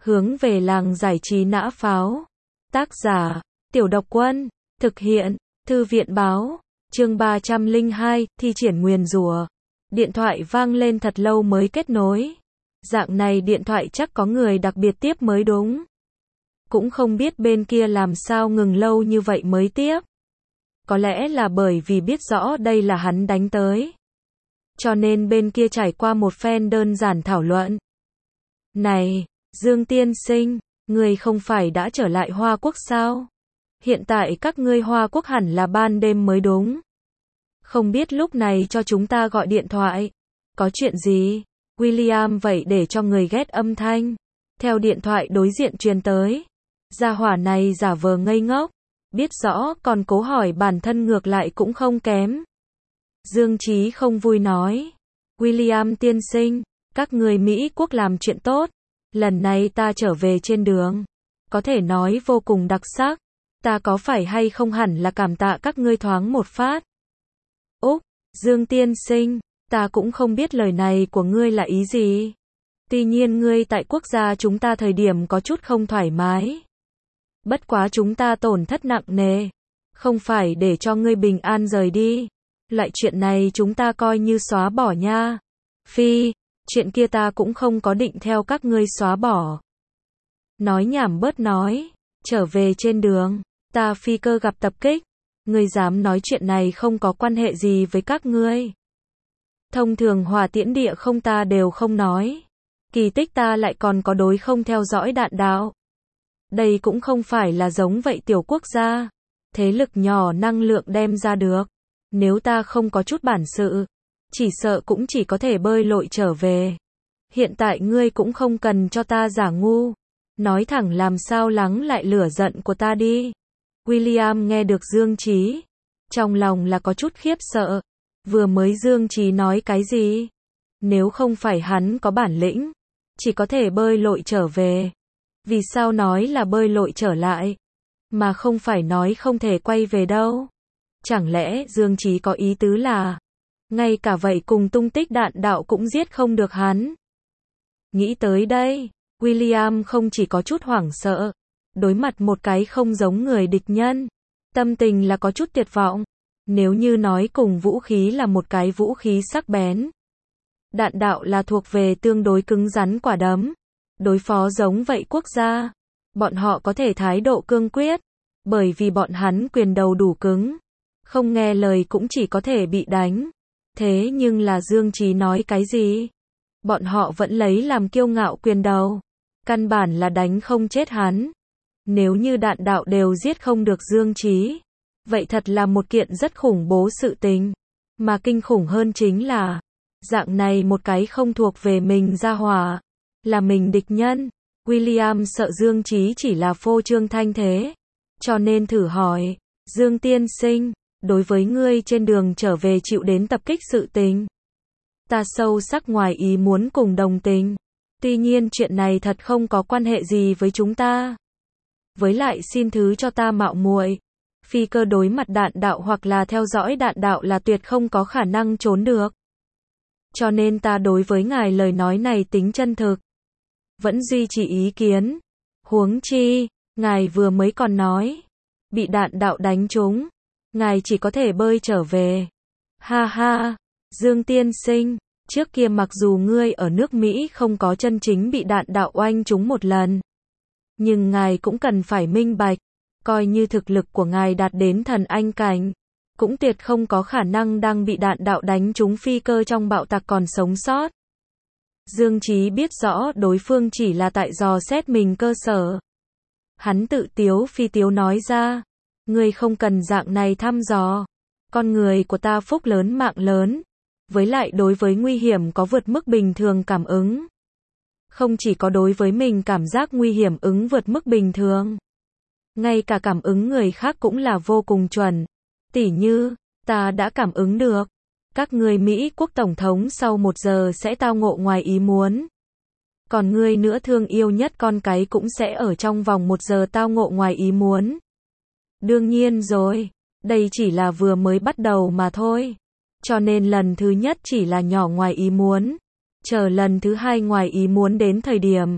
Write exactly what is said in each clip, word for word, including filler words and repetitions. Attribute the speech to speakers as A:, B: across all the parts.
A: Hướng về làng giải trí nã pháo. Tác giả, Tiểu Độc Quân. Thực hiện, Thư viện báo. Chương ba trăm lẻ hai, thi triển nguyền rủa. Điện thoại vang lên thật lâu mới kết nối. Dạng này điện thoại chắc có người đặc biệt tiếp mới đúng. Cũng không biết bên kia làm sao ngừng lâu như vậy mới tiếp. Có lẽ là bởi vì biết rõ đây là hắn đánh tới. Cho nên bên kia trải qua một phen đơn giản thảo luận. Này, Dương tiên sinh, người không phải đã trở lại Hoa Quốc sao? Hiện tại các ngươi Hoa Quốc hẳn là ban đêm mới đúng. Không biết lúc này cho chúng ta gọi điện thoại. Có chuyện gì? William vậy để cho người ghét âm thanh. Theo điện thoại đối diện truyền tới. Gia hỏa này giả vờ ngây ngốc. Biết rõ còn cố hỏi bản thân ngược lại cũng không kém. Dương Chí không vui nói. William tiên sinh, các người Mỹ Quốc làm chuyện tốt. Lần này ta trở về trên đường. Có thể nói vô cùng đặc sắc. Ta có phải hay không hẳn là cảm tạ các ngươi thoáng một phát. Úc, Dương tiên sinh, ta cũng không biết lời này của ngươi là ý gì. Tuy nhiên ngươi tại quốc gia chúng ta thời điểm có chút không thoải mái. Bất quá chúng ta tổn thất nặng nề. Không phải để cho ngươi bình an rời đi. Loại chuyện này chúng ta coi như xóa bỏ nha. Phi, chuyện kia ta cũng không có định theo các ngươi xóa bỏ. Nói nhảm bớt nói. Trở về trên đường, ta phi cơ gặp tập kích. Ngươi dám nói chuyện này không có quan hệ gì với các ngươi. Thông thường hỏa tiễn địa không ta đều không nói. Kỳ tích ta lại còn có đối không theo dõi đạn đạo. Đây cũng không phải là giống vậy tiểu quốc gia. Thế lực nhỏ năng lượng đem ra được. Nếu ta không có chút bản sự, chỉ sợ cũng chỉ có thể bơi lội trở về. Hiện tại ngươi cũng không cần cho ta giả ngu. Nói thẳng làm sao lắng lại lửa giận của ta đi. William nghe được Dương Chí. Trong lòng là có chút khiếp sợ. Vừa mới Dương Chí nói cái gì? Nếu không phải hắn có bản lĩnh, chỉ có thể bơi lội trở về. Vì sao nói là bơi lội trở lại? Mà không phải nói không thể quay về đâu. Chẳng lẽ Dương Chí có ý tứ là ngay cả vậy cùng tung tích đạn đạo cũng giết không được hắn? Nghĩ tới đây, William không chỉ có chút hoảng sợ, đối mặt một cái không giống người địch nhân, tâm tình là có chút tuyệt vọng. Nếu như nói cùng vũ khí là một cái vũ khí sắc bén, đạn đạo là thuộc về tương đối cứng rắn quả đấm. Đối phó giống vậy quốc gia, bọn họ có thể thái độ cương quyết, bởi vì bọn hắn quyền đầu đủ cứng. Không nghe lời cũng chỉ có thể bị đánh. Thế nhưng là Dương Chí nói cái gì? Bọn họ vẫn lấy làm kiêu ngạo quyền đầu. Căn bản là đánh không chết hắn. Nếu như đạn đạo đều giết không được Dương Chí, vậy thật là một kiện rất khủng bố sự tình. Mà kinh khủng hơn chính là, dạng này một cái không thuộc về mình gia hỏa, là mình địch nhân. William sợ Dương Chí chỉ là phô trương thanh thế. Cho nên thử hỏi, Dương tiên sinh, đối với ngươi trên đường trở về chịu đến tập kích sự tình, ta sâu sắc ngoài ý muốn cùng đồng tình. Tuy nhiên chuyện này thật không có quan hệ gì với chúng ta. Với lại xin thứ cho ta mạo muội. Phi cơ đối mặt đạn đạo hoặc là theo dõi đạn đạo là tuyệt không có khả năng trốn được. Cho nên ta đối với ngài lời nói này tính chân thực. Vẫn duy trì ý kiến. Huống chi, ngài vừa mới còn nói, bị đạn đạo đánh trúng, ngài chỉ có thể bơi trở về. Ha ha, Dương tiên sinh, trước kia mặc dù ngươi ở nước Mỹ không có chân chính bị đạn đạo oanh trúng một lần, nhưng ngài cũng cần phải minh bạch, coi như thực lực của ngài đạt đến thần anh cảnh, cũng tuyệt không có khả năng đang bị đạn đạo đánh trúng phi cơ trong bạo tạc còn sống sót. Dương Chí biết rõ đối phương chỉ là tại dò xét mình cơ sở. Hắn tự tiếu phi tiếu nói ra, ngươi không cần dạng này thăm dò. Con người của ta phúc lớn mạng lớn, với lại đối với nguy hiểm có vượt mức bình thường cảm ứng. Không chỉ có đối với mình cảm giác nguy hiểm ứng vượt mức bình thường, ngay cả cảm ứng người khác cũng là vô cùng chuẩn. Tỉ như, ta đã cảm ứng được, các người Mỹ quốc tổng thống sau một giờ sẽ tao ngộ ngoài ý muốn. Còn ngươi nữa thương yêu nhất con cái cũng sẽ ở trong vòng một giờ tao ngộ ngoài ý muốn. Đương nhiên rồi, đây chỉ là vừa mới bắt đầu mà thôi. Cho nên lần thứ nhất chỉ là nhỏ ngoài ý muốn. Chờ lần thứ hai ngoài ý muốn đến thời điểm,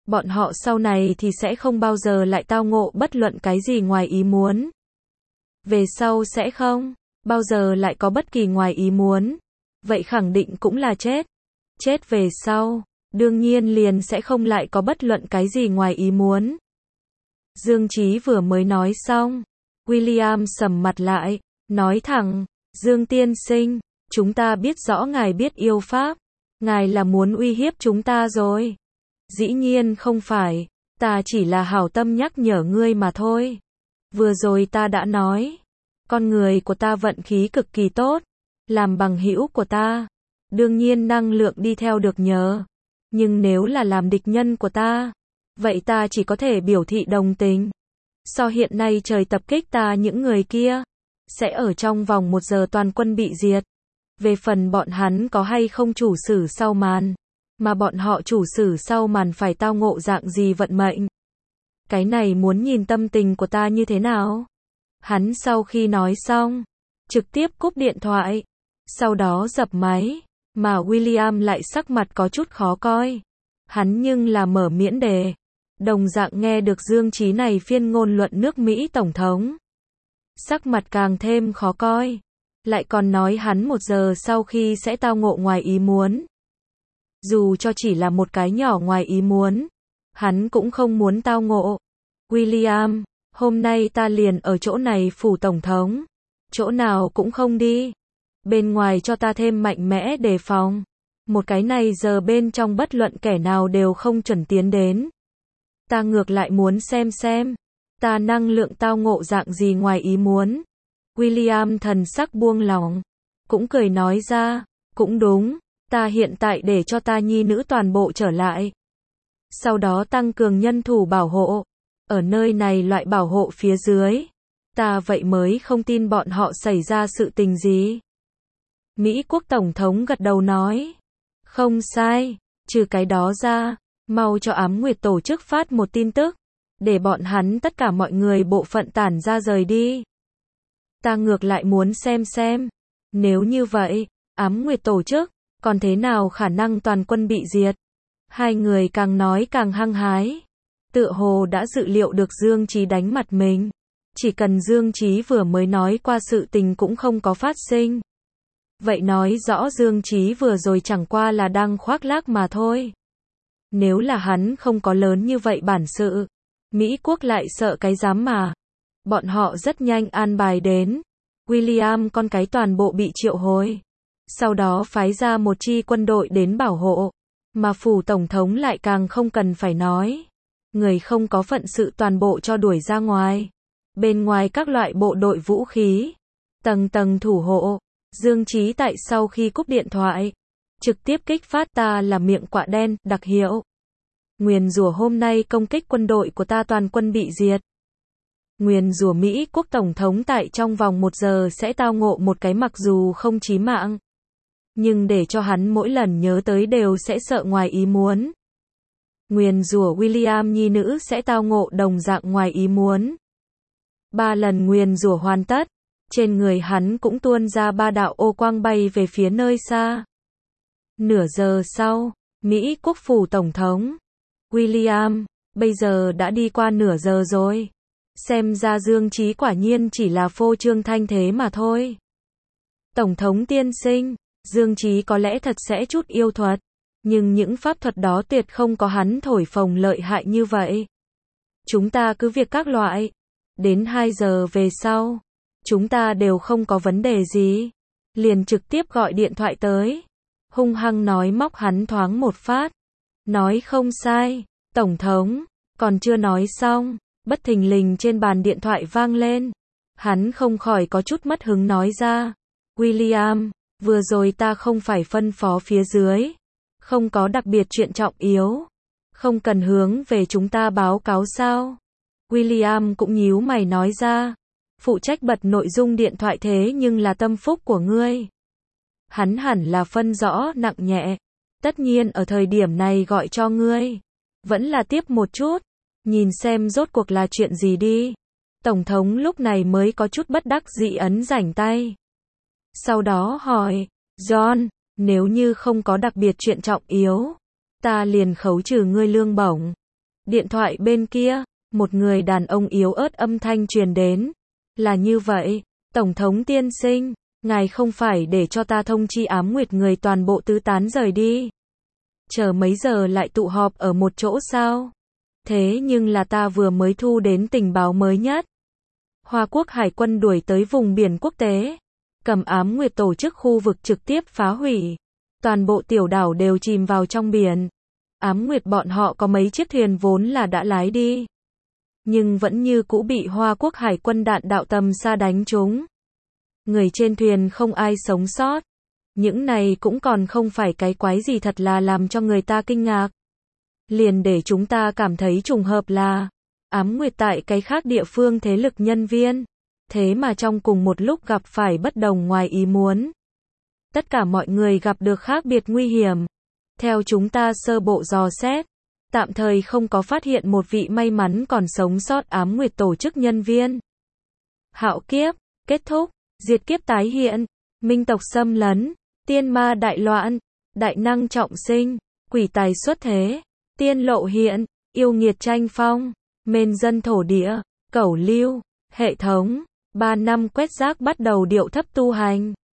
A: bọn họ sau này thì sẽ không bao giờ lại tao ngộ bất luận cái gì ngoài ý muốn. Về sau sẽ không bao giờ lại có bất kỳ ngoài ý muốn. Vậy khẳng định cũng là chết. Chết về sau, đương nhiên liền sẽ không lại có bất luận cái gì ngoài ý muốn. Dương Chí vừa mới nói xong, William sầm mặt lại, nói thẳng, Dương tiên sinh, chúng ta biết rõ ngài biết yêu pháp, ngài là muốn uy hiếp chúng ta rồi. Dĩ nhiên không phải, ta chỉ là hảo tâm nhắc nhở ngươi mà thôi. Vừa rồi ta đã nói, con người của ta vận khí cực kỳ tốt, làm bằng hữu của ta, đương nhiên năng lượng đi theo được nhờ. Nhưng nếu là làm địch nhân của ta, vậy ta chỉ có thể biểu thị đồng tình. So hiện nay trời tập kích ta những người kia, sẽ ở trong vòng một giờ toàn quân bị diệt. Về phần bọn hắn có hay không chủ sử sau màn, mà bọn họ chủ sử sau màn phải tao ngộ dạng gì vận mệnh. Cái này muốn nhìn tâm tình của ta như thế nào. Hắn sau khi nói xong, trực tiếp cúp điện thoại, sau đó dập máy, mà William lại sắc mặt có chút khó coi. Hắn nhưng là mở miễn đề, đồng dạng nghe được Dương Chí này phiên ngôn luận nước Mỹ Tổng thống. Sắc mặt càng thêm khó coi, lại còn nói hắn một giờ sau khi sẽ tao ngộ ngoài ý muốn. Dù cho chỉ là một cái nhỏ ngoài ý muốn, hắn cũng không muốn tao ngộ. William, hôm nay ta liền ở chỗ này phủ Tổng thống, chỗ nào cũng không đi. Bên ngoài cho ta thêm mạnh mẽ đề phòng. Một cái này giờ bên trong bất luận kẻ nào đều không chuẩn tiến đến. Ta ngược lại muốn xem xem, ta năng lượng tao ngộ dạng gì ngoài ý muốn. William thần sắc buông lỏng, cũng cười nói ra, cũng đúng, ta hiện tại để cho ta nhi nữ toàn bộ trở lại. Sau đó tăng cường nhân thủ bảo hộ, ở nơi này loại bảo hộ phía dưới. Ta vậy mới không tin bọn họ xảy ra sự tình gì. Mỹ quốc Tổng thống gật đầu nói, không sai, trừ cái đó ra, mau cho Ám Nguyệt tổ chức phát một tin tức, để bọn hắn tất cả mọi người bộ phận tản ra rời đi. Ta ngược lại muốn xem xem, nếu như vậy, Ám Nguyệt tổ chức, còn thế nào khả năng toàn quân bị diệt. Hai người càng nói càng hăng hái, tựa hồ đã dự liệu được Dương Chí đánh mặt mình. Chỉ cần Dương Chí vừa mới nói qua sự tình cũng không có phát sinh. Vậy nói rõ Dương Chí vừa rồi chẳng qua là đang khoác lác mà thôi. Nếu là hắn không có lớn như vậy bản sự, Mỹ quốc lại sợ cái dám mà. Bọn họ rất nhanh an bài đến. William con cái toàn bộ bị triệu hồi. Sau đó phái ra một chi quân đội đến bảo hộ. Mà phủ Tổng thống lại càng không cần phải nói. Người không có phận sự toàn bộ cho đuổi ra ngoài. Bên ngoài các loại bộ đội vũ khí, tầng tầng thủ hộ. Dương Chí tại sau khi cúp điện thoại, trực tiếp kích phát ta là miệng quạ đen, đặc hiệu. Nguyền rủa hôm nay công kích quân đội của ta toàn quân bị diệt. Nguyền rủa Mỹ quốc Tổng thống tại trong vòng một giờ sẽ tao ngộ một cái mặc dù không chí mạng. Nhưng để cho hắn mỗi lần nhớ tới đều sẽ sợ ngoài ý muốn. Nguyền rủa William nhi nữ sẽ tao ngộ đồng dạng ngoài ý muốn. Ba lần nguyền rủa hoàn tất. Trên người hắn cũng tuôn ra ba đạo ô quang bay về phía nơi xa. Nửa giờ sau, Mỹ quốc phủ Tổng thống. William, bây giờ đã đi qua nửa giờ rồi. Xem ra Dương Chí quả nhiên chỉ là phô trương thanh thế mà thôi. Tổng thống tiên sinh, Dương Chí có lẽ thật sẽ chút yêu thuật. Nhưng những pháp thuật đó tuyệt không có hắn thổi phồng lợi hại như vậy. Chúng ta cứ việc các loại. Đến hai giờ về sau. Chúng ta đều không có vấn đề gì. Liền trực tiếp gọi điện thoại tới. Hung hăng nói móc hắn thoáng một phát. Nói không sai, Tổng thống, còn chưa nói xong, bất thình lình trên bàn điện thoại vang lên. Hắn không khỏi có chút mất hứng nói ra. William, vừa rồi ta không phải phân phó phía dưới. Không có đặc biệt chuyện trọng yếu. Không cần hướng về chúng ta báo cáo sao? William cũng nhíu mày nói ra. Phụ trách bật nội dung điện thoại thế nhưng là tâm phúc của ngươi. Hắn hẳn là phân rõ nặng nhẹ. Tất nhiên ở thời điểm này gọi cho ngươi. Vẫn là tiếp một chút. Nhìn xem rốt cuộc là chuyện gì đi. Tổng thống lúc này mới có chút bất đắc dĩ ấn rảnh tay. Sau đó hỏi, John, nếu như không có đặc biệt chuyện trọng yếu, ta liền khấu trừ ngươi lương bổng. Điện thoại bên kia, một người đàn ông yếu ớt âm thanh truyền đến. Là như vậy, Tổng thống tiên sinh, ngài không phải để cho ta thông chi Ám Nguyệt người toàn bộ tứ tán rời đi. Chờ mấy giờ lại tụ họp ở một chỗ sao? Thế nhưng là ta vừa mới thu đến tình báo mới nhất. Hoa Quốc Hải quân đuổi tới vùng biển quốc tế. Cầm Ám Nguyệt tổ chức khu vực trực tiếp phá hủy. Toàn bộ tiểu đảo đều chìm vào trong biển. Ám Nguyệt bọn họ có mấy chiếc thuyền vốn là đã lái đi. Nhưng vẫn như cũ bị Hoa Quốc Hải quân đạn đạo tầm xa đánh trúng. Người trên thuyền không ai sống sót. Những này cũng còn không phải cái quái gì thật là làm cho người ta kinh ngạc. Liền để chúng ta cảm thấy trùng hợp là Ám Nguyệt tại cái khác địa phương thế lực nhân viên. Thế mà trong cùng một lúc gặp phải bất đồng ngoài ý muốn. Tất cả mọi người gặp được khác biệt nguy hiểm. Theo chúng ta sơ bộ dò xét, tạm thời không có phát hiện một vị may mắn còn sống sót Ám Nguyệt tổ chức nhân viên. Hạo kiếp, kết thúc, diệt kiếp tái hiện, minh tộc xâm lấn, tiên ma đại loạn, đại năng trọng sinh, quỷ tài xuất thế, tiên lộ hiện, yêu nghiệt tranh phong, mên dân thổ địa, cẩu lưu, hệ thống, ba năm quét rác bắt đầu điệu thấp tu hành.